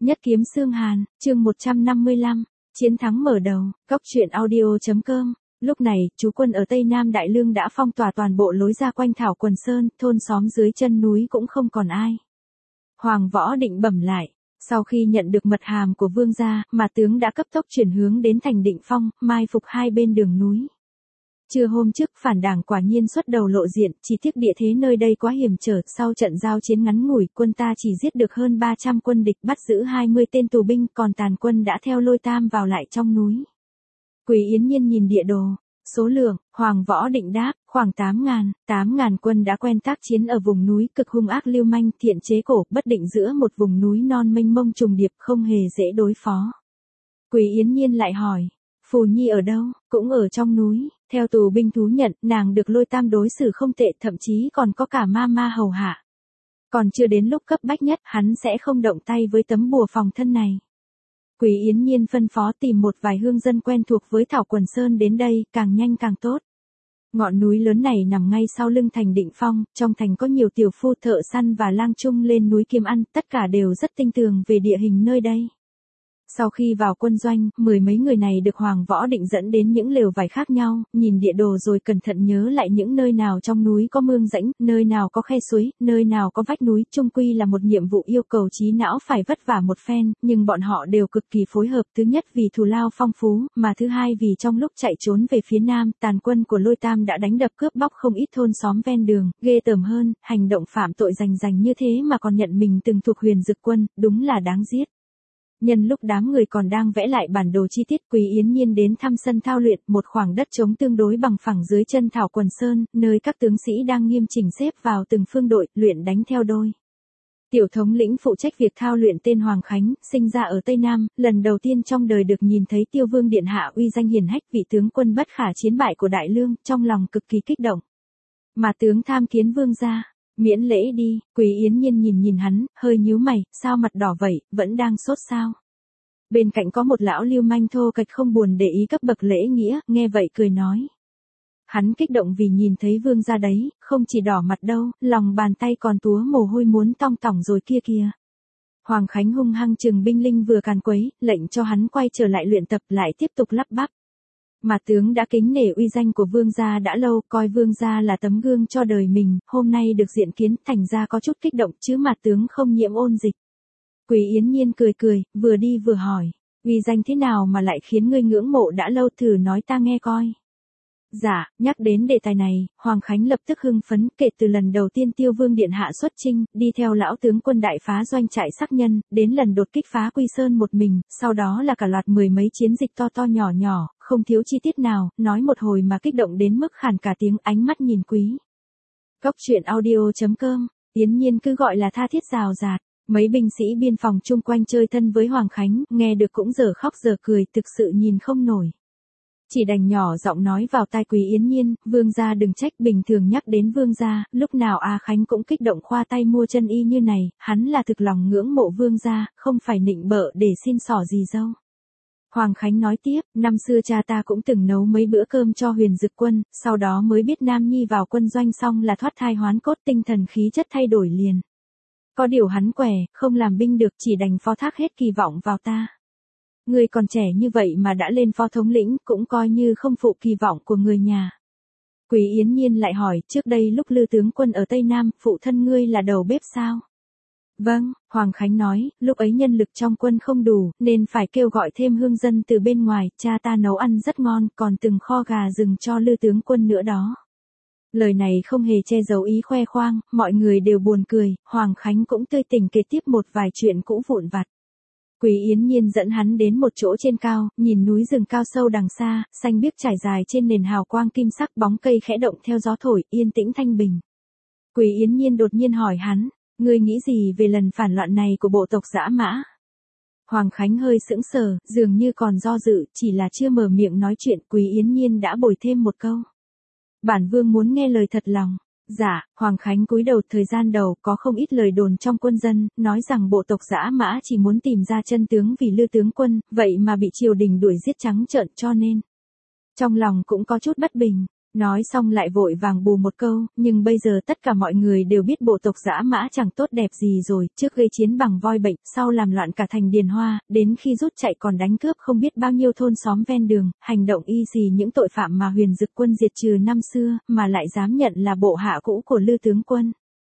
Nhất kiếm xương hàn, chương 155, chiến thắng mở đầu, Cóc truyện audio.com. Lúc này, chú quân ở Tây Nam Đại Lương đã phong tỏa toàn bộ lối ra quanh Thảo Quần Sơn, thôn xóm dưới chân núi cũng không còn ai. Hoàng Võ Định bẩm lại, sau khi nhận được mật hàm của vương gia, mà tướng đã cấp tốc chuyển hướng đến thành Định Phong, mai phục hai bên đường núi. Trưa hôm trước, phản đảng quả nhiên xuất đầu lộ diện, chỉ tiếc địa thế nơi đây quá hiểm trở, sau trận giao chiến ngắn ngủi, quân ta chỉ giết được hơn 300 quân địch, bắt giữ 20 tên tù binh, còn tàn quân đã theo Lôi Tam vào lại trong núi. Quỳ Yến Nhiên nhìn địa đồ, số lượng, Hoàng Võ Định đáp, khoảng 8.000 quân đã quen tác chiến ở vùng núi cực hung ác lưu manh, thiện chế cổ, bất định giữa một vùng núi non mênh mông trùng điệp, không hề dễ đối phó. Quỳ Yến Nhiên lại hỏi, Phù Nhi ở đâu? Cũng ở trong núi. Theo tù binh thú nhận, nàng được Lôi Tam đối xử không tệ, thậm chí còn có cả ma hầu hạ. Còn chưa đến lúc cấp bách nhất, hắn sẽ không động tay với tấm bùa phòng thân này. Quỳ Yến Nhiên phân phó tìm một vài hương dân quen thuộc với Thảo Quần Sơn đến đây, càng nhanh càng tốt. Ngọn núi lớn này nằm ngay sau lưng thành Định Phong, trong thành có nhiều tiểu phu thợ săn và lang trung lên núi kiếm ăn, tất cả đều rất tinh tường về địa hình nơi đây. Sau khi vào quân doanh, mười mấy người này được Hoàng Võ Định dẫn đến những lều vải khác nhau, nhìn địa đồ rồi cẩn thận nhớ lại những nơi nào trong núi có mương rãnh, nơi nào có khe suối, nơi nào có vách núi, chung quy là một nhiệm vụ yêu cầu trí não phải vất vả một phen, nhưng bọn họ đều cực kỳ phối hợp, thứ nhất vì thù lao phong phú, mà thứ hai vì trong lúc chạy trốn về phía nam, tàn quân của Lôi Tam đã đánh đập cướp bóc không ít thôn xóm ven đường, ghê tởm hơn, hành động phạm tội rành như thế mà còn nhận mình từng thuộc Huyền Dực quân, đúng là đáng giết. Nhân lúc đám người còn đang vẽ lại bản đồ chi tiết, Quỳ Yến Nhiên đến thăm sân thao luyện, một khoảng đất trống tương đối bằng phẳng dưới chân Thảo Quần Sơn, nơi các tướng sĩ đang nghiêm chỉnh xếp vào từng phương đội, luyện đánh theo đôi. Tiểu thống lĩnh phụ trách việc thao luyện tên Hoàng Khánh, sinh ra ở Tây Nam, lần đầu tiên trong đời được nhìn thấy Tiêu Vương điện hạ uy danh hiển hách, vị tướng quân bất khả chiến bại của Đại Lương, trong lòng cực kỳ kích động. Mà tướng tham kiến vương gia. Miễn lễ đi. Quỳ Yến Nhiên nhìn hắn, hơi nhíu mày, sao mặt đỏ vậy, vẫn đang sốt sao? Bên cạnh có một lão lưu manh thô kệch không buồn để ý cấp bậc lễ nghĩa, nghe vậy cười nói. Hắn kích động vì nhìn thấy vương gia đấy, không chỉ đỏ mặt đâu, lòng bàn tay còn túa mồ hôi muốn tong tỏng rồi kia kìa. Hoàng Khánh hung hăng chừng binh linh vừa càn quấy, lệnh cho hắn quay trở lại luyện tập, lại tiếp tục lắp bắp. Mà tướng đã kính nể uy danh của vương gia đã lâu, coi vương gia là tấm gương cho đời mình, hôm nay được diện kiến, thành ra có chút kích động, chứ mà tướng không nhiễm ôn dịch. Quỳ Yến Nhiên cười, vừa đi vừa hỏi, uy danh thế nào mà lại khiến ngươi ngưỡng mộ đã lâu, thử nói ta nghe coi. Dạ, nhắc đến đề tài này, Hoàng Khánh lập tức hưng phấn, kể từ lần đầu tiên Tiêu Vương điện hạ xuất chinh, đi theo lão tướng quân đại phá doanh trại Sắc Nhân, đến lần đột kích phá Quy Sơn một mình, sau đó là cả loạt mười mấy chiến dịch to nhỏ, không thiếu chi tiết nào, nói một hồi mà kích động đến mức khàn cả tiếng, ánh mắt nhìn quý. Cóc truyện audio.com, Yến Nhiên cứ gọi là tha thiết rào rạt. Mấy binh sĩ biên phòng chung quanh chơi thân với Hoàng Khánh, nghe được cũng dở khóc dở cười, thực sự nhìn không nổi. Chỉ đành nhỏ giọng nói vào tai Quỳ Yến Nhiên, vương gia đừng trách, bình thường nhắc đến vương gia, lúc nào A Khánh cũng kích động khoa tay mua chân y như này, hắn là thực lòng ngưỡng mộ vương gia, không phải nịnh bợ để xin xỏ gì dâu. Hoàng Khánh nói tiếp, năm xưa cha ta cũng từng nấu mấy bữa cơm cho Huyền Dực quân, sau đó mới biết Nam Nhi vào quân doanh xong là thoát thai hoán cốt, tinh thần khí chất thay đổi liền. Có điều hắn quẻ, không làm binh được, chỉ đành phó thác hết kỳ vọng vào ta. Ngươi còn trẻ như vậy mà đã lên phó thống lĩnh, cũng coi như không phụ kỳ vọng của người nhà. Quỳ Yến Nhiên lại hỏi, trước đây lúc Lư tướng quân ở Tây Nam, phụ thân ngươi là đầu bếp sao? Vâng, Hoàng Khánh nói, lúc ấy nhân lực trong quân không đủ, nên phải kêu gọi thêm hương dân từ bên ngoài, cha ta nấu ăn rất ngon, còn từng kho gà rừng cho Lư tướng quân nữa đó. Lời này không hề che giấu ý khoe khoang, mọi người đều buồn cười, Hoàng Khánh cũng tươi tỉnh kể tiếp một vài chuyện cũ vụn vặt. Quỳ Yến Nhiên dẫn hắn đến một chỗ trên cao, nhìn núi rừng cao sâu đằng xa, xanh biếc trải dài trên nền hào quang kim sắc, bóng cây khẽ động theo gió thổi, yên tĩnh thanh bình. Quỳ Yến Nhiên đột nhiên hỏi hắn, ngươi nghĩ gì về lần phản loạn này của bộ tộc Dã Mã? Hoàng Khánh hơi sững sờ, dường như còn do dự, chỉ là chưa mở miệng nói chuyện, Quỳ Yến Nhiên đã bồi thêm một câu. Bản vương muốn nghe lời thật lòng. Dạ, Hoàng Khánh cúi đầu, thời gian đầu có không ít lời đồn trong quân dân, nói rằng bộ tộc Dã Mã chỉ muốn tìm ra chân tướng vì Lư tướng quân, vậy mà bị triều đình đuổi giết trắng trợn cho nên. Trong lòng cũng có chút bất bình. Nói xong lại vội vàng bù một câu, nhưng bây giờ tất cả mọi người đều biết bộ tộc dã mã chẳng tốt đẹp gì rồi, trước gây chiến bằng voi bệnh, sau làm loạn cả thành Điền Hoa, đến khi rút chạy còn đánh cướp không biết bao nhiêu thôn xóm ven đường, hành động y xì những tội phạm mà Huyền Dực Quân diệt trừ năm xưa, mà lại dám nhận là bộ hạ cũ của Lư tướng quân.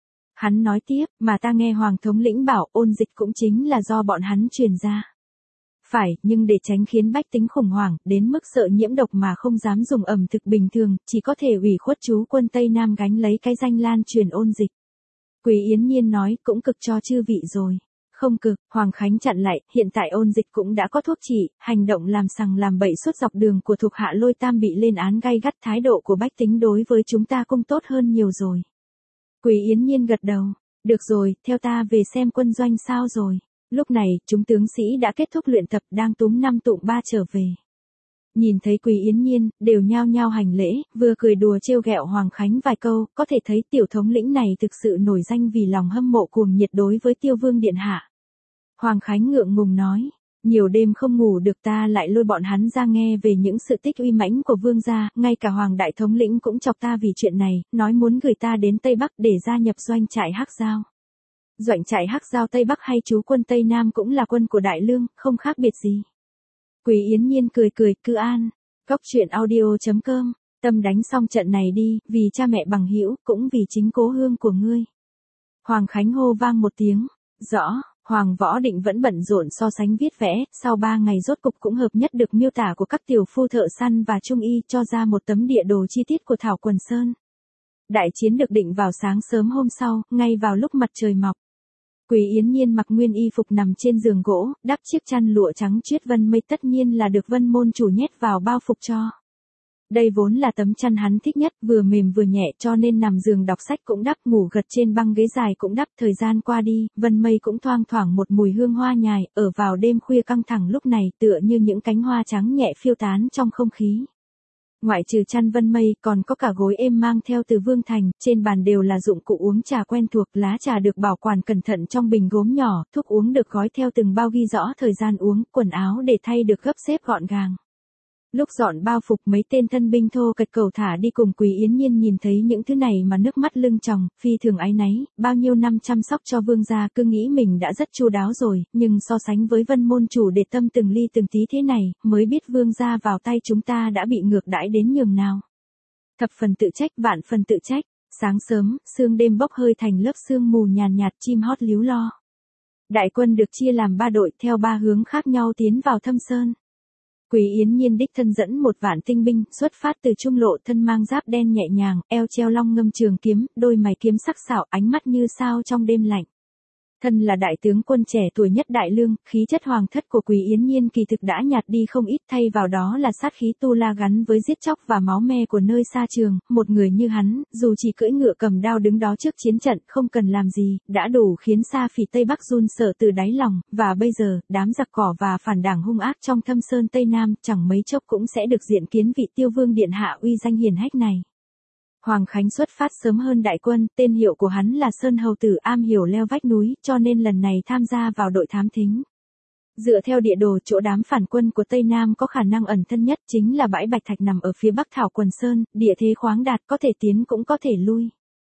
Hắn nói tiếp, mà ta nghe Hoàng thống lĩnh bảo ôn dịch cũng chính là do bọn hắn truyền ra. Phải, nhưng để tránh khiến bách tính khủng hoảng, đến mức sợ nhiễm độc mà không dám dùng ẩm thực bình thường, chỉ có thể ủy khuất chú quân Tây Nam gánh lấy cái danh lan truyền ôn dịch. Quý Yến Nhiên nói, cũng cực cho chư vị rồi. Không cực, Hoàng Khánh chặn lại, hiện tại ôn dịch cũng đã có thuốc trị, hành động làm sằng làm bậy suốt dọc đường của thuộc hạ Lôi Tam bị lên án gay gắt, thái độ của bách tính đối với chúng ta cũng tốt hơn nhiều rồi. Quý Yến Nhiên gật đầu, được rồi, theo ta về xem quân doanh sao rồi. Lúc này, chúng tướng sĩ đã kết thúc luyện tập đang túm 5 tụm 3 trở về. Nhìn thấy Quý Yến Nhiên, đều nhao nhao hành lễ, vừa cười đùa trêu ghẹo Hoàng Khánh vài câu, có thể thấy tiểu thống lĩnh này thực sự nổi danh vì lòng hâm mộ cuồng nhiệt đối với Tiêu Vương điện hạ. Hoàng Khánh ngượng ngùng nói, nhiều đêm không ngủ được ta lại lôi bọn hắn ra nghe về những sự tích uy mãnh của vương gia, ngay cả Hoàng đại thống lĩnh cũng chọc ta vì chuyện này, nói muốn gửi ta đến Tây Bắc để gia nhập doanh trại Hắc Giao. Doanh trại Hắc Giao Tây Bắc hay chú quân Tây Nam cũng là quân của Đại Lương, không khác biệt gì. Quý Yến Nhiên cười cười, cứ an. Cóc truyện audio.com, tâm đánh xong trận này đi, vì cha mẹ bằng hữu, cũng vì chính cố hương của ngươi. Hoàng Khánh hô vang một tiếng, rõ. Hoàng Võ Định vẫn bận rộn so sánh viết vẽ, sau 3 ngày rốt cục cũng hợp nhất được miêu tả của các tiểu phu thợ săn và trung y cho ra một tấm địa đồ chi tiết của Thảo Quần Sơn. Đại chiến được định vào sáng sớm hôm sau, ngay vào lúc mặt trời mọc. Quý Yến Nhiên mặc nguyên y phục nằm trên giường gỗ, đắp chiếc chăn lụa trắng chuyết vân mây tất nhiên là được Vân môn chủ nhét vào bao phục cho. Đây vốn là tấm chăn hắn thích nhất, vừa mềm vừa nhẹ cho nên nằm giường đọc sách cũng đắp, ngủ gật trên băng ghế dài cũng đắp. Thời gian qua đi, Vân mây cũng thoang thoảng một mùi hương hoa nhài, ở vào đêm khuya căng thẳng lúc này tựa như những cánh hoa trắng nhẹ phiêu tán trong không khí. Ngoại trừ chăn Vân mây còn có cả gối êm mang theo từ Vương Thành, trên bàn đều là dụng cụ uống trà quen thuộc, lá trà được bảo quản cẩn thận trong bình gốm nhỏ, thuốc uống được gói theo từng bao ghi rõ thời gian uống, quần áo để thay được gấp xếp gọn gàng. Lúc dọn bao phục mấy tên thân binh thô kệch cầu thả đi cùng Quý Yến Nhiên nhìn thấy những thứ này mà nước mắt lưng tròng, phi thường áy náy, bao nhiêu năm chăm sóc cho vương gia cứ nghĩ mình đã rất chu đáo rồi, nhưng so sánh với Vân môn chủ để tâm từng ly từng tí thế này, mới biết vương gia vào tay chúng ta đã bị ngược đãi đến nhường nào. Thập phần tự trách, vạn phần tự trách. Sáng sớm, sương đêm bốc hơi thành lớp sương mù nhàn nhạt, chim hót líu lo. Đại quân được chia làm 3 đội theo 3 hướng khác nhau tiến vào Thâm Sơn. Quý Yến Nhiên đích thân dẫn 1 vạn tinh binh, xuất phát từ trung lộ, thân mang giáp đen nhẹ nhàng, eo treo long ngâm trường kiếm, đôi mày kiếm sắc sảo, ánh mắt như sao trong đêm lạnh. Thân là đại tướng quân trẻ tuổi nhất Đại Lương, khí chất hoàng thất của Quý Yến Nhiên kỳ thực đã nhạt đi không ít, thay vào đó là sát khí tu la gắn với giết chóc và máu me của nơi xa trường. Một người như hắn, dù chỉ cưỡi ngựa cầm đao đứng đó trước chiến trận, không cần làm gì, đã đủ khiến Sa Phỉ Tây Bắc run sợ từ đáy lòng, và bây giờ, đám giặc cỏ và phản đảng hung ác trong Thâm Sơn Tây Nam, chẳng mấy chốc cũng sẽ được diện kiến vị Tiêu Vương điện hạ uy danh hiển hách này. Hoàng Khánh xuất phát sớm hơn đại quân, tên hiệu của hắn là Sơn Hầu Tử, am hiểu leo vách núi, cho nên lần này tham gia vào đội thám thính. Dựa theo địa đồ, chỗ đám phản quân của Tây Nam có khả năng ẩn thân nhất chính là bãi Bạch Thạch nằm ở phía bắc Thảo Quần Sơn, địa thế khoáng đạt, có thể tiến cũng có thể lui.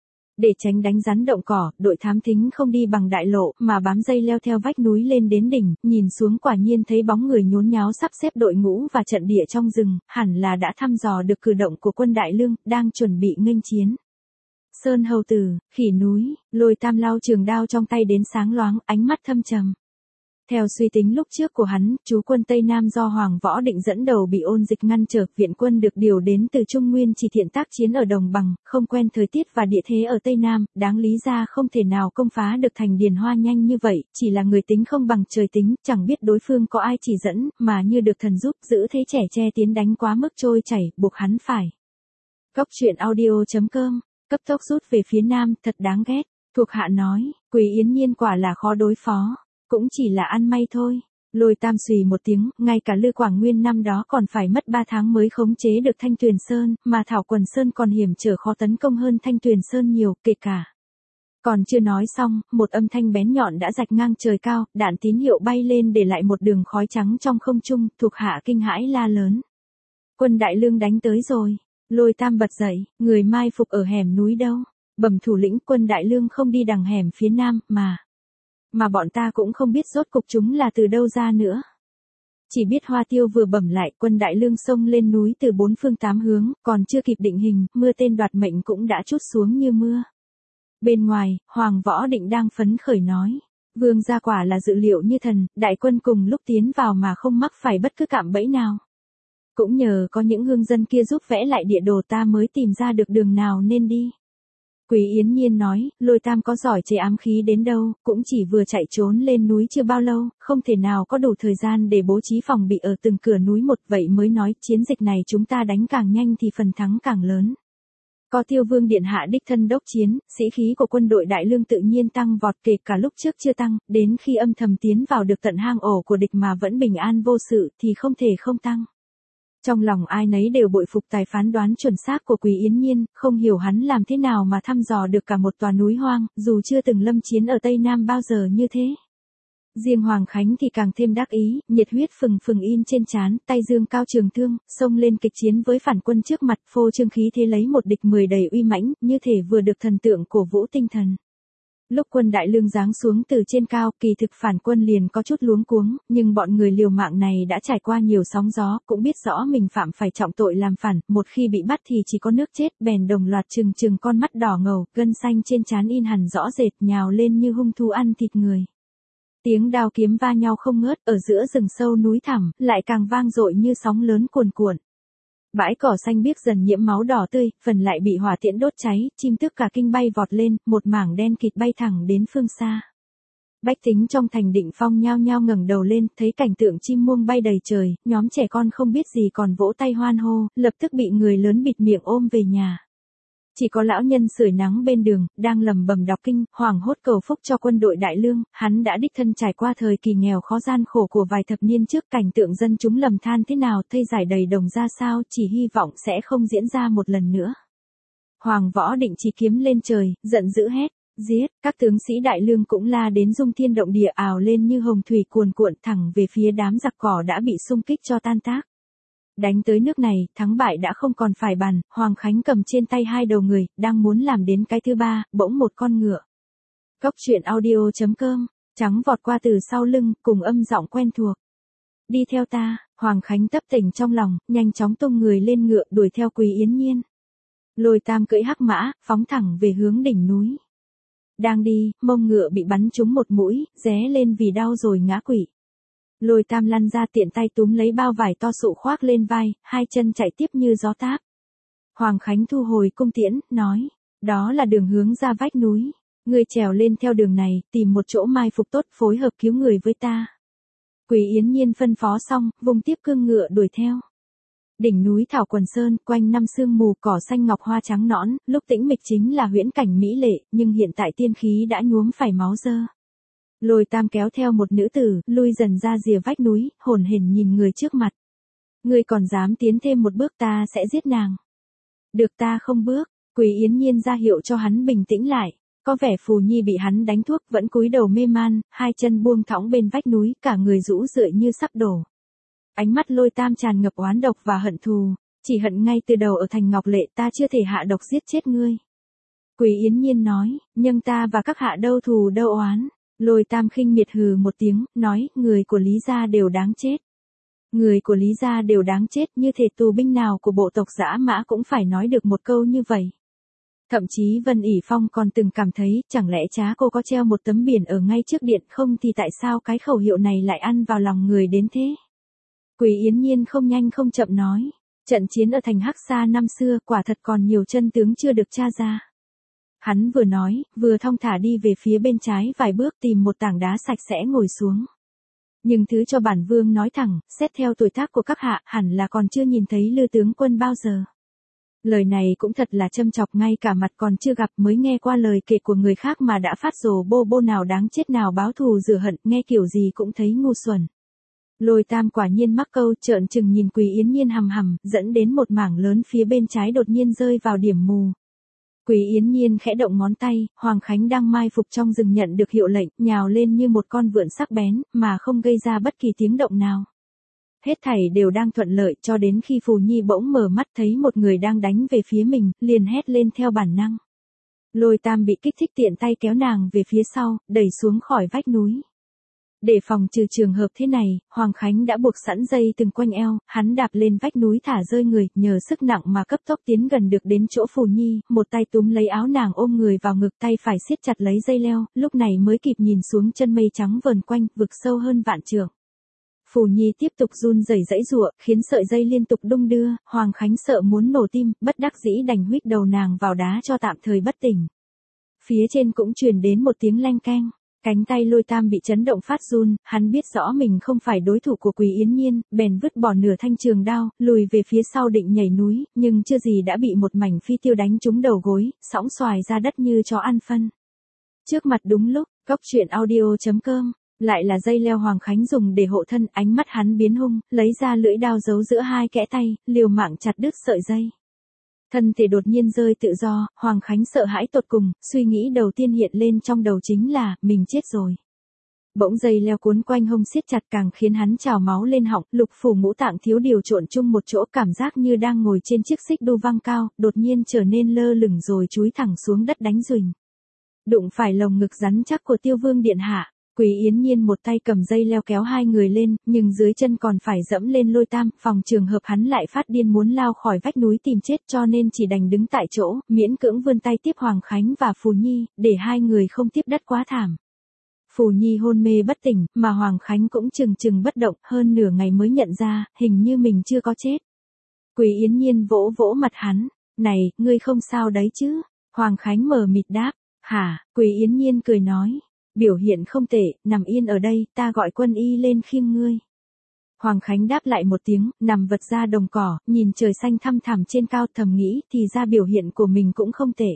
Để tránh đánh rắn động cỏ, đội thám thính không đi bằng đại lộ, mà bám dây leo theo vách núi lên đến đỉnh, nhìn xuống quả nhiên thấy bóng người nhốn nháo sắp xếp đội ngũ và trận địa trong rừng, hẳn là đã thăm dò được cử động của quân Đại Lương, đang chuẩn bị nghênh chiến. Sơn Hầu Tử, Khỉ Núi, Lôi Tam lau trường đao trong tay đến sáng loáng, ánh mắt thâm trầm. Theo suy tính lúc trước của hắn, chú quân Tây Nam do Hoàng Võ Định dẫn đầu bị ôn dịch ngăn trở, viện quân được điều đến từ Trung Nguyên chỉ thiện tác chiến ở đồng bằng, không quen thời tiết và địa thế ở Tây Nam, đáng lý ra không thể nào công phá được thành Điền Hoa nhanh như vậy, chỉ là người tính không bằng trời tính, chẳng biết đối phương có ai chỉ dẫn, mà như được thần giúp, giữ thế trẻ che tiến đánh quá mức trôi chảy, buộc hắn phải. Cóc truyện audio.com, cấp tốc rút về phía Nam, thật đáng ghét, thuộc hạ nói, Quý Yến Nhiên quả là khó đối phó. Cũng chỉ là ăn may thôi. Lôi Tam xùy một tiếng, ngay cả Lư Quảng Nguyên năm đó còn phải mất 3 tháng mới khống chế được Thanh Tuyền Sơn, mà Thảo Quần Sơn còn hiểm trở khó tấn công hơn Thanh Tuyền Sơn nhiều, kể cả. Còn chưa nói xong, một âm thanh bén nhọn đã rạch ngang trời cao, đạn tín hiệu bay lên để lại một đường khói trắng trong không trung, thuộc hạ kinh hãi la lớn. Quân Đại Lương đánh tới rồi. Lôi Tam bật dậy, người mai phục ở hẻm núi đâu? Bẩm thủ lĩnh, quân Đại Lương không đi đằng hẻm phía nam, mà bọn ta cũng không biết rốt cục chúng là từ đâu ra nữa. Chỉ biết Hoa Tiêu vừa bẩm lại, quân Đại Lương xông lên núi từ 4 phương 8 hướng, còn chưa kịp định hình, mưa tên đoạt mệnh cũng đã trút xuống như mưa. Bên ngoài, Hoàng Võ Định đang phấn khởi nói. Vương gia quả là dự liệu như thần, đại quân cùng lúc tiến vào mà không mắc phải bất cứ cạm bẫy nào. Cũng nhờ có những hương dân kia giúp vẽ lại địa đồ ta mới tìm ra được đường nào nên đi. Quý Yến Nhiên nói, Lôi Tam có giỏi chế ám khí đến đâu, cũng chỉ vừa chạy trốn lên núi chưa bao lâu, không thể nào có đủ thời gian để bố trí phòng bị ở từng cửa núi một, vậy mới nói chiến dịch này chúng ta đánh càng nhanh thì phần thắng càng lớn. Có Tiêu Vương điện hạ đích thân đốc chiến, sĩ khí của quân đội Đại Lương tự nhiên tăng vọt, kể cả lúc trước chưa tăng, đến khi âm thầm tiến vào được tận hang ổ của địch mà vẫn bình an vô sự thì không thể không tăng. Trong lòng ai nấy đều bội phục tài phán đoán chuẩn xác của Quý Yến Nhiên, không hiểu hắn làm thế nào mà thăm dò được cả một tòa núi hoang, dù chưa từng lâm chiến ở Tây Nam bao giờ như thế. Riêng Hoàng Khánh thì càng thêm đắc ý, nhiệt huyết phừng phừng in trên trán, tay dương cao trường thương, xông lên kịch chiến với phản quân trước mặt, phô trương khí thế lấy một địch 10 đầy uy mãnh, như thể vừa được thần tượng cổ vũ tinh thần. Lúc quân Đại Lương giáng xuống từ trên cao, kỳ thực phản quân liền có chút luống cuống, nhưng bọn người liều mạng này đã trải qua nhiều sóng gió, cũng biết rõ mình phạm phải trọng tội làm phản, một khi bị bắt thì chỉ có nước chết, bèn đồng loạt trừng con mắt đỏ ngầu, gân xanh trên trán in hẳn rõ rệt, nhào lên như hung thú ăn thịt người. Tiếng đao kiếm va nhau không ngớt, ở giữa rừng sâu núi thẳm, lại càng vang dội như sóng lớn cuồn cuộn. Bãi cỏ xanh biếc dần nhiễm máu đỏ tươi, phần lại bị hỏa tiễn đốt cháy, chim tức cả kinh bay vọt lên, một mảng đen kịt bay thẳng đến phương xa. Bách tính trong thành Định Phong nhao nhao ngẩng đầu lên, thấy cảnh tượng chim muông bay đầy trời, nhóm trẻ con không biết gì còn vỗ tay hoan hô, lập tức bị người lớn bịt miệng ôm về nhà. Chỉ có lão nhân sưởi nắng bên đường, đang lẩm bẩm đọc kinh, hoảng hốt cầu phúc cho quân đội Đại Lương, hắn đã đích thân trải qua thời kỳ nghèo khó gian khổ của vài thập niên trước, cảnh tượng dân chúng lầm than thế nào, thây giải đầy đồng ra sao, chỉ hy vọng sẽ không diễn ra một lần nữa. Hoàng Võ Định chỉ kiếm lên trời, giận dữ hét, giết, các tướng sĩ Đại Lương cũng la đến rung thiên động địa, ào lên như hồng thủy cuồn cuộn thẳng về phía đám giặc cỏ đã bị xung kích cho tan tác. Đánh tới nước này, thắng bại đã không còn phải bàn, Hoàng Khánh cầm trên tay 2 đầu người, đang muốn làm đến cái thứ 3, bỗng một con ngựa. Cốc truyện audio.com, trắng vọt qua từ sau lưng, cùng âm giọng quen thuộc. Đi theo ta, Hoàng Khánh tấp tỉnh trong lòng, nhanh chóng tung người lên ngựa đuổi theo Quý Yến Nhiên. Lôi Tam cưỡi hắc mã, phóng thẳng về hướng đỉnh núi. Đang đi, mông ngựa bị bắn trúng một mũi, ré lên vì đau rồi ngã quỵ. Lôi Tam lăn ra tiện tay túm lấy bao vải to sụ khoác lên vai, 2 chân chạy tiếp như gió táp. Hoàng Khánh thu hồi cung tiễn, nói, đó là đường hướng ra vách núi. Ngươi trèo lên theo đường này, tìm một chỗ mai phục tốt, phối hợp cứu người với ta. Quý Yến Nhiên phân phó xong, vùng tiếp cương ngựa đuổi theo. Đỉnh núi Thảo Quần Sơn, quanh năm sương mù, cỏ xanh ngọc hoa trắng nõn, lúc tĩnh mịch chính là huyễn cảnh mỹ lệ, nhưng hiện tại tiên khí đã nhuốm phải máu dơ. Lôi Tam kéo theo một nữ tử, lui dần ra rìa vách núi, hồn hển nhìn người trước mặt. Ngươi còn dám tiến thêm một bước, ta sẽ giết nàng. Được, ta không bước. Quý Yến Nhiên ra hiệu cho hắn bình tĩnh lại. Có vẻ Phù Nhi bị hắn đánh thuốc, vẫn cúi đầu mê man, 2 chân buông thõng bên vách núi, cả người rũ rượi như sắp đổ. Ánh mắt Lôi Tam tràn ngập oán độc và hận thù, chỉ hận ngay từ đầu ở thành Ngọc Lệ ta chưa thể hạ độc giết chết ngươi. Quý Yến Nhiên nói, nhưng ta và các hạ đâu thù đâu oán. Lôi Tam khinh miệt hừ một tiếng, nói, người của Lý gia đều đáng chết. Người của Lý gia đều đáng chết, như thể tù binh nào của bộ tộc Dã Mã cũng phải nói được một câu như vậy. Thậm chí Vân ỉ Phong còn từng cảm thấy, chẳng lẽ Trá Cô có treo một tấm biển ở ngay trước điện không, thì tại sao cái khẩu hiệu này lại ăn vào lòng người đến thế? Quý Yến Nhiên không nhanh không chậm nói, trận chiến ở thành Hắc Sa năm xưa quả thật còn nhiều chân tướng chưa được tra ra. Hắn vừa nói, vừa thong thả đi về phía bên trái vài bước, tìm một tảng đá sạch sẽ ngồi xuống. Nhưng thứ cho bản vương nói thẳng, xét theo tuổi tác của các hạ, hẳn là còn chưa nhìn thấy Lư tướng quân bao giờ. Lời này cũng thật là châm chọc, ngay cả mặt còn chưa gặp mới nghe qua lời kể của người khác mà đã phát rồ bô nào đáng chết nào báo thù rửa hận, nghe kiểu gì cũng thấy ngu xuẩn. Lôi Tam quả nhiên mắc câu, trợn trừng nhìn Quý Yến Nhiên hằm hằm, dẫn đến một mảng lớn phía bên trái đột nhiên rơi vào điểm mù. Quý Yến Nhiên khẽ động ngón tay, Hoàng Khánh đang mai phục trong rừng nhận được hiệu lệnh, nhào lên như một con vượn sắc bén, mà không gây ra bất kỳ tiếng động nào. Hết thảy đều đang thuận lợi cho đến khi Phù Nhi bỗng mở mắt thấy một người đang đánh về phía mình, liền hét lên theo bản năng. Lôi Tam bị kích thích tiện tay kéo nàng về phía sau, đẩy xuống khỏi vách núi. Để phòng trừ trường hợp thế này, Hoàng Khánh đã buộc sẵn dây từng quanh eo, hắn đạp lên vách núi thả rơi người, nhờ sức nặng mà cấp tốc tiến gần được đến chỗ Phù Nhi, một tay túm lấy áo nàng ôm người vào ngực, tay phải siết chặt lấy dây leo, lúc này mới kịp nhìn xuống chân mây trắng vờn quanh, vực sâu hơn vạn trượng. Phù Nhi tiếp tục run rẩy giãy giụa, khiến sợi dây liên tục đung đưa, Hoàng Khánh sợ muốn nổ tim, bất đắc dĩ đành huých đầu nàng vào đá cho tạm thời bất tỉnh. Phía trên cũng truyền đến một tiếng leng keng. Cánh tay Lôi Tam bị chấn động phát run, hắn biết rõ mình không phải đối thủ của Quý Yến Nhiên, bèn vứt bỏ nửa thanh trường đao, lùi về phía sau định nhảy núi, nhưng chưa gì đã bị một mảnh phi tiêu đánh trúng đầu gối, sõng xoài ra đất như chó ăn phân. Trước mặt đúng lúc, Cóc Truyện Audio.com, lại là dây leo Hoàng Khánh dùng để hộ thân, ánh mắt hắn biến hung, lấy ra lưỡi đao giấu giữa hai kẽ tay, liều mạng chặt đứt sợi dây. Thân thể đột nhiên rơi tự do, Hoàng Khánh sợ hãi tột cùng, suy nghĩ đầu tiên hiện lên trong đầu chính là, mình chết rồi. Bỗng dây leo cuốn quanh hông siết chặt càng khiến hắn trào máu lên họng, lục phủ ngũ tạng thiếu điều trộn chung một chỗ, cảm giác như đang ngồi trên chiếc xích đu văng cao, đột nhiên trở nên lơ lửng rồi chúi thẳng xuống đất đánh rùnh. Đụng phải lồng ngực rắn chắc của Tiêu Vương điện hạ. Quý Yến Nhiên một tay cầm dây leo kéo hai người lên, nhưng dưới chân còn phải dẫm lên Lôi Tam, phòng trường hợp hắn lại phát điên muốn lao khỏi vách núi tìm chết cho nên chỉ đành đứng tại chỗ, miễn cưỡng vươn tay tiếp Hoàng Khánh và Phù Nhi, để hai người không tiếp đất quá thảm. Phù Nhi hôn mê bất tỉnh, mà Hoàng Khánh cũng chừng bất động, hơn nửa ngày mới nhận ra, hình như mình chưa có chết. Quý Yến Nhiên vỗ vỗ mặt hắn, này, ngươi không sao đấy chứ? Hoàng Khánh mờ mịt đáp, hả? Quý Yến Nhiên cười nói. Biểu hiện không tệ, nằm yên ở đây, ta gọi quân y lên khiêng ngươi. Hoàng Khánh đáp lại một tiếng, nằm vật ra đồng cỏ, nhìn trời xanh thăm thẳm trên cao, thầm nghĩ thì ra biểu hiện của mình cũng không tệ.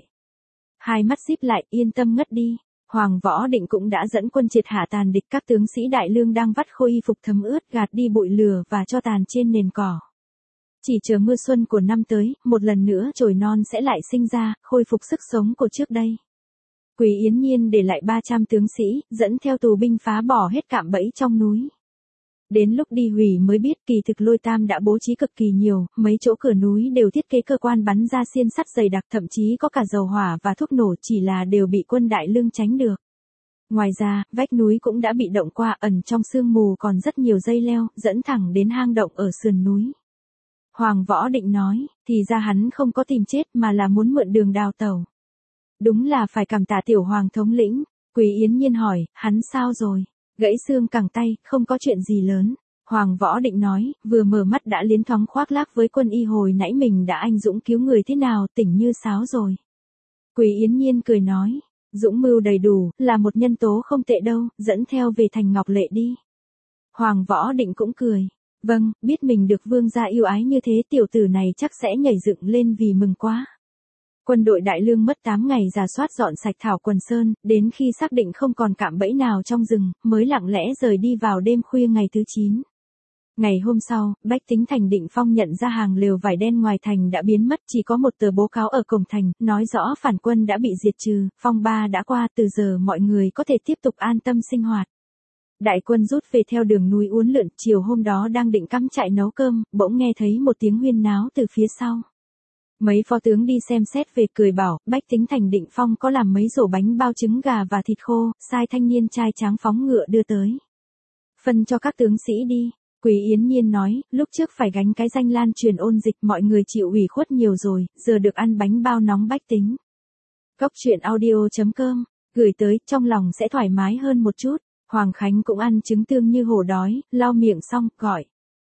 Hai mắt díp lại, yên tâm ngất đi. Hoàng Võ Định cũng đã dẫn quân triệt hạ tàn địch, các tướng sĩ Đại Lương đang vắt khô y phục thấm ướt, gạt đi bụi lửa và cho tàn trên nền cỏ. Chỉ chờ mưa xuân của năm tới, một lần nữa chồi non sẽ lại sinh ra, khôi phục sức sống của trước đây. Quý Yến Nhiên để lại 300 tướng sĩ, dẫn theo tù binh phá bỏ hết cạm bẫy trong núi. Đến lúc đi hủy mới biết kỳ thực Lôi Tam đã bố trí cực kỳ nhiều, mấy chỗ cửa núi đều thiết kế cơ quan bắn ra xiên sắt dày đặc, thậm chí có cả dầu hỏa và thuốc nổ, chỉ là đều bị quân Đại Lương tránh được. Ngoài ra, vách núi cũng đã bị động qua, ẩn trong sương mù còn rất nhiều dây leo, dẫn thẳng đến hang động ở sườn núi. Hoàng Võ Định nói, thì ra hắn không có tìm chết mà là muốn mượn đường đào tẩu. Đúng là phải cảm tạ Tiểu Hoàng thống lĩnh. Quý Yến Nhiên hỏi, hắn sao rồi? Gãy xương cẳng tay, không có chuyện gì lớn. Hoàng Võ Định nói, vừa mở mắt đã liến thoáng khoác lác với quân y hồi nãy mình đã anh dũng cứu người thế nào, tỉnh như sáo rồi. Quý Yến Nhiên cười nói, dũng mưu đầy đủ, là một nhân tố không tệ đâu, dẫn theo về thành Ngọc Lệ đi. Hoàng Võ Định cũng cười, vâng, biết mình được vương gia yêu ái như thế tiểu tử này chắc sẽ nhảy dựng lên vì mừng quá. Quân đội Đại Lương mất 8 ngày rà soát dọn sạch thảo Quần Sơn, đến khi xác định không còn cạm bẫy nào trong rừng, mới lặng lẽ rời đi vào đêm khuya ngày thứ 9. Ngày hôm sau, bách tính thành Định Phong nhận ra hàng lều vải đen ngoài thành đã biến mất, chỉ có một tờ bố cáo ở cổng thành, nói rõ phản quân đã bị diệt trừ, phong ba đã qua, từ giờ mọi người có thể tiếp tục an tâm sinh hoạt. Đại quân rút về theo đường núi uốn lượn, chiều hôm đó đang định cắm trại nấu cơm, bỗng nghe thấy một tiếng huyên náo từ phía sau. Mấy phó tướng đi xem xét về cười bảo, bách tính thành Định Phong có làm mấy rổ bánh bao trứng gà và thịt khô, sai thanh niên trai tráng phóng ngựa đưa tới. Phân cho các tướng sĩ đi. Quý Yến Nhiên nói, lúc trước phải gánh cái danh lan truyền ôn dịch, mọi người chịu ủy khuất nhiều rồi, giờ được ăn bánh bao nóng bách tính. Cóc Truyện Audio.com, gửi tới, trong lòng sẽ thoải mái hơn một chút. Hoàng Khánh cũng ăn trứng tương như hổ đói, lau miệng xong, gọi.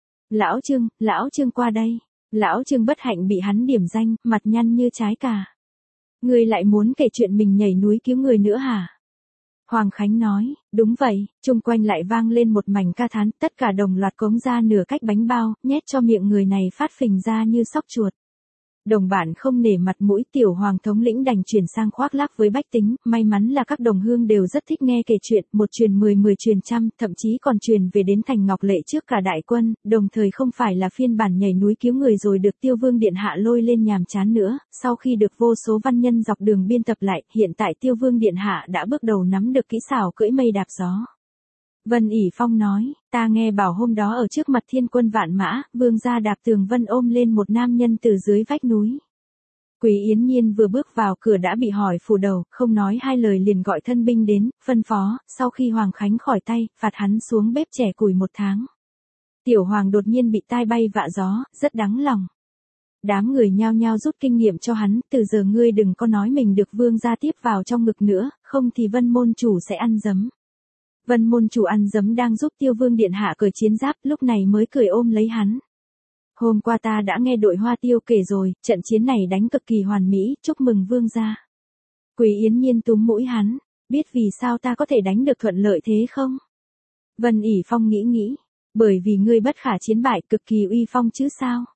Lão Trương qua đây. Lão Trương bất hạnh bị hắn điểm danh, mặt nhăn như trái cà. Ngươi lại muốn kể chuyện mình nhảy núi cứu người nữa hả? Hoàng Khánh nói, đúng vậy, chung quanh lại vang lên một mảnh ca thán, tất cả đồng loạt cống ra nửa cách bánh bao, nhét cho miệng người này phát phình ra như sóc chuột. Đồng bạn không nể mặt mũi, Tiểu Hoàng thống lĩnh đành chuyển sang khoác lác với bách tính, may mắn là các đồng hương đều rất thích nghe kể chuyện, một truyền 10 truyền trăm, thậm chí còn truyền về đến thành Ngọc Lệ trước cả đại quân, đồng thời không phải là phiên bản nhảy núi cứu người rồi được Tiêu Vương điện hạ lôi lên nhàm chán nữa, sau khi được vô số văn nhân dọc đường biên tập lại, hiện tại Tiêu Vương điện hạ đã bước đầu nắm được kỹ xảo cưỡi mây đạp gió. Vân ỉ Phong nói, ta nghe bảo hôm đó ở trước mặt thiên quân vạn mã, vương gia đạp tường vân ôm lên một nam nhân từ dưới vách núi. Quý Yến Nhiên vừa bước vào cửa đã bị hỏi phủ đầu, không nói hai lời liền gọi thân binh đến, phân phó, sau khi Hoàng Khánh khỏi tay, phạt hắn xuống bếp chẻ củi 1 tháng. Tiểu Hoàng đột nhiên bị tai bay vạ gió, rất đáng lòng. Đám người nhao nhao rút kinh nghiệm cho hắn, từ giờ ngươi đừng có nói mình được vương gia tiếp vào trong ngực nữa, không thì Vân môn chủ sẽ ăn dấm. Vân môn chủ ăn dấm đang giúp Tiêu Vương điện hạ cởi chiến giáp, lúc này mới cười ôm lấy hắn. Hôm qua ta đã nghe đội Hoa Tiêu kể rồi, trận chiến này đánh cực kỳ hoàn mỹ, chúc mừng vương gia. Quý Yến Nhiên túm mũi hắn, biết vì sao ta có thể đánh được thuận lợi thế không? Vân ỉ Phong nghĩ, bởi vì ngươi bất khả chiến bại, cực kỳ uy phong chứ sao?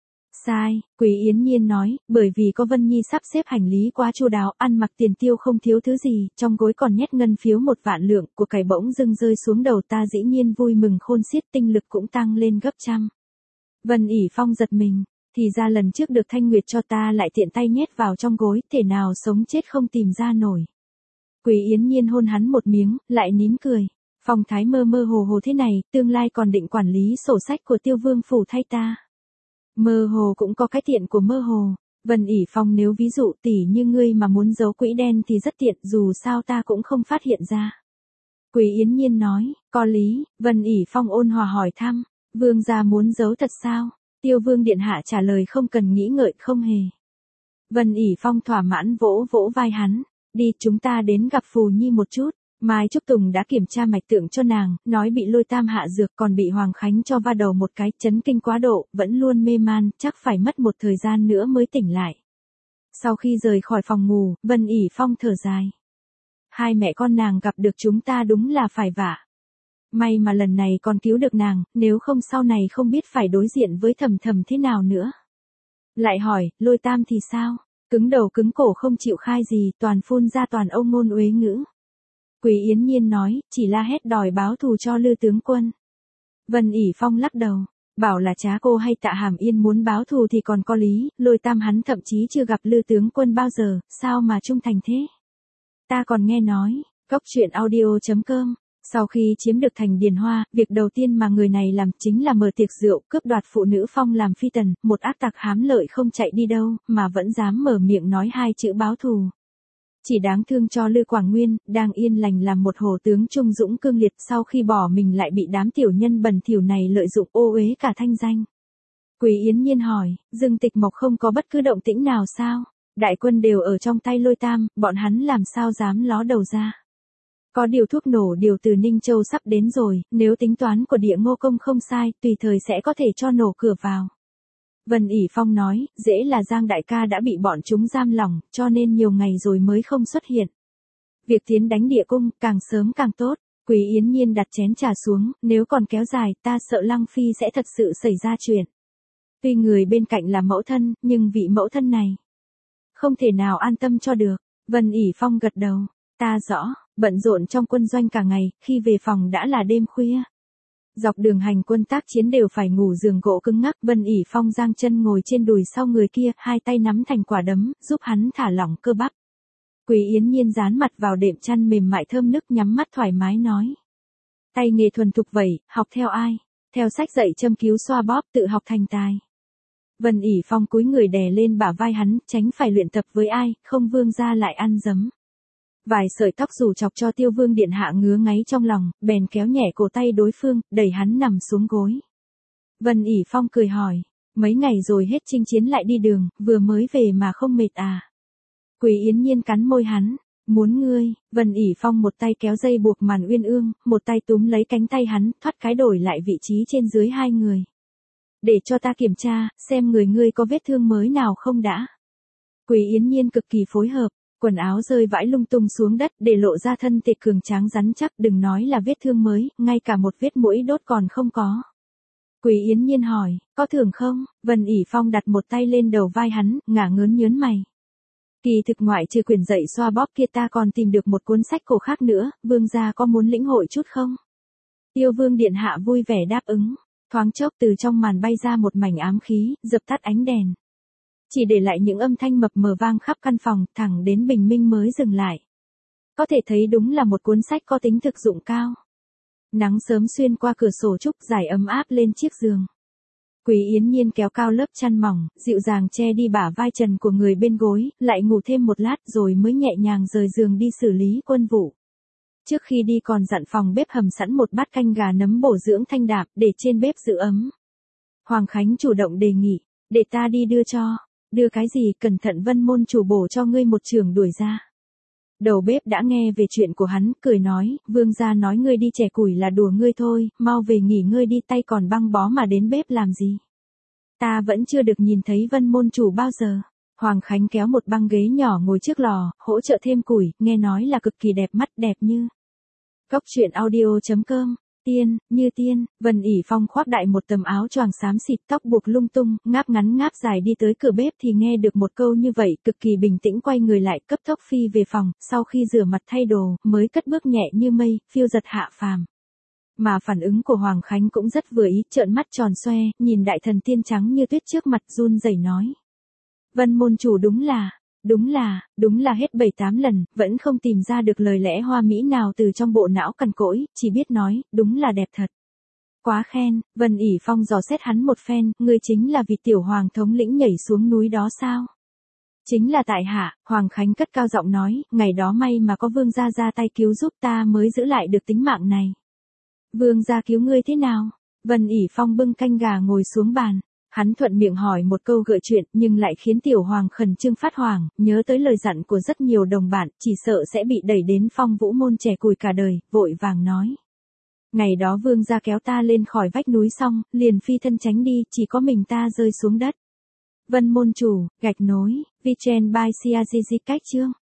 Sai, Quý Yến Nhiên nói, bởi vì có Vân Nhi sắp xếp hành lý quá chu đáo, ăn mặc tiền tiêu không thiếu thứ gì, trong gối còn nhét ngân phiếu 1 vạn lượng, của cải bỗng dưng rơi xuống đầu ta, dĩ nhiên vui mừng khôn xiết, tinh lực cũng tăng lên gấp trăm. Vân ỉ Phong giật mình, thì ra lần trước được Thanh Nguyệt cho ta lại tiện tay nhét vào trong gối, thể nào sống chết không tìm ra nổi. Quý Yến Nhiên hôn hắn một miếng, lại nín cười. Phong thái mơ mơ hồ hồ thế này, tương lai còn định quản lý sổ sách của Tiêu Vương phủ thay ta. Mơ hồ cũng có cái tiện của mơ hồ. Vân ỉ Phong, nếu ví dụ tỷ như ngươi mà muốn giấu quỹ đen thì rất tiện, dù sao ta cũng không phát hiện ra. Quý Yến Nhiên nói, có lý. Vân ỉ Phong ôn hòa hỏi thăm, vương gia muốn giấu thật sao? Tiêu Vương điện hạ trả lời không cần nghĩ ngợi, không hề. Vân ỉ Phong thỏa mãn vỗ vỗ vai hắn, đi, chúng ta đến gặp Phù Nhi một chút. Mai Trúc Tùng đã kiểm tra mạch tượng cho nàng, nói bị Lôi Tam hạ dược, còn bị Hoàng Khánh cho va đầu một cái, chấn kinh quá độ, vẫn luôn mê man, chắc phải mất một thời gian nữa mới tỉnh lại. Sau khi rời khỏi phòng ngủ, Vân ỉ Phong thở dài. Hai mẹ con nàng gặp được chúng ta đúng là phải vả. May mà lần này còn cứu được nàng, nếu không sau này không biết phải đối diện với Thầm Thầm thế nào nữa. Lại hỏi, Lôi Tam thì sao? Cứng đầu cứng cổ không chịu khai gì, toàn phun ra toàn ông ngôn uế ngữ. Quý Yến Nhiên nói, chỉ la hét đòi báo thù cho Lư tướng quân. Vân ỉ Phong lắc đầu, bảo là Trá Cô hay Tạ Hàm Yên muốn báo thù thì còn có lý, Lôi Tam hắn thậm chí chưa gặp Lư tướng quân bao giờ, sao mà trung thành thế? Ta còn nghe nói, Cốc Truyện Audio.com, sau khi chiếm được thành Điền Hoa, việc đầu tiên mà người này làm chính là mở tiệc rượu, cướp đoạt phụ nữ Phong làm phi tần, một ác tặc hám lợi không chạy đi đâu, mà vẫn dám mở miệng nói 2 chữ báo thù. Chỉ đáng thương cho Lư Quảng Nguyên, đang yên lành làm một hồ tướng trung dũng cương liệt, sau khi bỏ mình lại bị đám tiểu nhân bẩn thỉu này lợi dụng ô uế cả thanh danh. Quý Yến Nhiên hỏi, Dương Tịch Mộc không có bất cứ động tĩnh nào sao? Đại quân đều ở trong tay Lôi Tam, bọn hắn làm sao dám ló đầu ra? Có điều thuốc nổ điều từ Ninh Châu sắp đến rồi, nếu tính toán của Địa Ngô Công không sai, tùy thời sẽ có thể cho nổ cửa vào. Vân ỉ Phong nói, dễ là Giang đại ca đã bị bọn chúng giam lỏng, cho nên nhiều ngày rồi mới không xuất hiện. Việc tiến đánh Địa Cung, càng sớm càng tốt. Quý Yến Nhiên đặt chén trà xuống, nếu còn kéo dài, ta sợ Lăng Phi sẽ thật sự xảy ra chuyện. Tuy người bên cạnh là mẫu thân, nhưng vị mẫu thân này không thể nào an tâm cho được. Vân ỉ Phong gật đầu, ta rõ, bận rộn trong quân doanh cả ngày, khi về phòng đã là đêm khuya. Dọc đường hành quân tác chiến đều phải ngủ giường gỗ cứng ngắc, Vân ỉ Phong giang chân ngồi trên đùi sau người kia, 2 tay nắm thành quả đấm, giúp hắn thả lỏng cơ bắp. Quý Yến Nhiên dán mặt vào đệm chăn mềm mại thơm nức, nhắm mắt thoải mái nói. Tay nghề thuần thục vậy, học theo ai? Theo sách dạy châm cứu xoa bóp, tự học thành tài. Vân ỉ Phong cúi người đè lên bả vai hắn, tránh phải luyện tập với ai, không vương gia lại ăn dấm. Vài sợi tóc rủ chọc cho Tiêu Vương điện hạ ngứa ngáy trong lòng, bèn kéo nhẹ cổ tay đối phương, đẩy hắn nằm xuống gối. Vân ỉ Phong cười hỏi, mấy ngày rồi hết chinh chiến lại đi đường, vừa mới về mà không mệt à? Quý Yến Nhiên cắn môi hắn, muốn ngươi. Vân ỉ Phong một tay kéo dây buộc màn uyên ương, một tay túm lấy cánh tay hắn, thoát cái đổi lại vị trí trên dưới hai người. Để cho ta kiểm tra, xem người ngươi có vết thương mới nào không đã. Quý Yến Nhiên cực kỳ phối hợp. Quần áo rơi vãi lung tung xuống đất, để lộ ra thân thể cường tráng rắn chắc, đừng nói là vết thương mới, ngay cả một vết mũi đốt còn không có. Quý Yến Nhiên hỏi, có thưởng không? Vân ỉ Phong đặt một tay lên đầu vai hắn, ngả ngớn nhớn mày. Kỳ thực ngoại trừ quyền dạy xoa bóp kia ta còn tìm được một cuốn sách cổ khác nữa, vương gia có muốn lĩnh hội chút không? Tiêu Vương điện hạ vui vẻ đáp ứng. Thoáng chốc từ trong màn bay ra một mảnh ám khí, dập tắt ánh đèn. Chỉ để lại những âm thanh mập mờ vang khắp căn phòng, thẳng đến bình minh mới dừng lại. Có thể thấy đúng là một cuốn sách có tính thực dụng cao. Nắng sớm xuyên qua cửa sổ trúc dài ấm áp lên chiếc giường. Quý Yến Nhiên kéo cao lớp chăn mỏng, dịu dàng che đi bả vai trần của người bên gối, lại ngủ thêm một lát rồi mới nhẹ nhàng rời giường đi xử lý quân vụ. Trước khi đi còn dặn phòng bếp hầm sẵn một bát canh gà nấm bổ dưỡng thanh đạm để trên bếp giữ ấm. Hoàng Khánh chủ động đề nghị, để ta đi đưa cho. Đưa cái gì, cẩn thận Vân môn chủ bổ cho ngươi một chưởng đuổi ra. Đầu bếp đã nghe về chuyện của hắn, cười nói, vương gia nói ngươi đi chẻ củi là đùa ngươi thôi, mau về nghỉ ngơi đi, tay còn băng bó mà đến bếp làm gì. Ta vẫn chưa được nhìn thấy Vân môn chủ bao giờ. Hoàng Khánh kéo một băng ghế nhỏ ngồi trước lò, hỗ trợ thêm củi, nghe nói là cực kỳ đẹp mắt, đẹp như. Cốc truyện audio.com. Tiên, như tiên, Vân ỉ Phong khoác đại một tấm áo choàng xám xịt, tóc buộc lung tung, ngáp ngắn ngáp dài đi tới cửa bếp thì nghe được một câu như vậy, cực kỳ bình tĩnh quay người lại, cấp tốc phi về phòng, sau khi rửa mặt thay đồ, mới cất bước nhẹ như mây, phiêu giật hạ phàm. Mà phản ứng của Hoàng Khánh cũng rất vừa ý, trợn mắt tròn xoe, nhìn đại thần tiên trắng như tuyết trước mặt run rẩy nói. Vân môn chủ đúng là hết 7-8 lần, vẫn không tìm ra được lời lẽ hoa mỹ nào từ trong bộ não cằn cỗi, chỉ biết nói, đúng là đẹp thật. Quá khen, Vân ỉ Phong dò xét hắn một phen, ngươi chính là vị tiểu hoàng thống lĩnh nhảy xuống núi đó sao? Chính là tại hạ, Hoàng Khánh cất cao giọng nói, ngày đó may mà có vương gia ra tay cứu giúp ta mới giữ lại được tính mạng này. Vương gia cứu ngươi thế nào? Vân ỉ Phong bưng canh gà ngồi xuống bàn. Hắn thuận miệng hỏi một câu gợi chuyện nhưng lại khiến tiểu hoàng khẩn trương phát hoảng, nhớ tới lời dặn của rất nhiều đồng bạn, chỉ sợ sẽ bị đẩy đến phong vũ môn chẻ củi cả đời, vội vàng nói. Ngày đó vương gia kéo ta lên khỏi vách núi xong, liền phi thân tránh đi, chỉ có mình ta rơi xuống đất. Vân môn chủ, gạch nối, Vichen by Siazizi cách chương.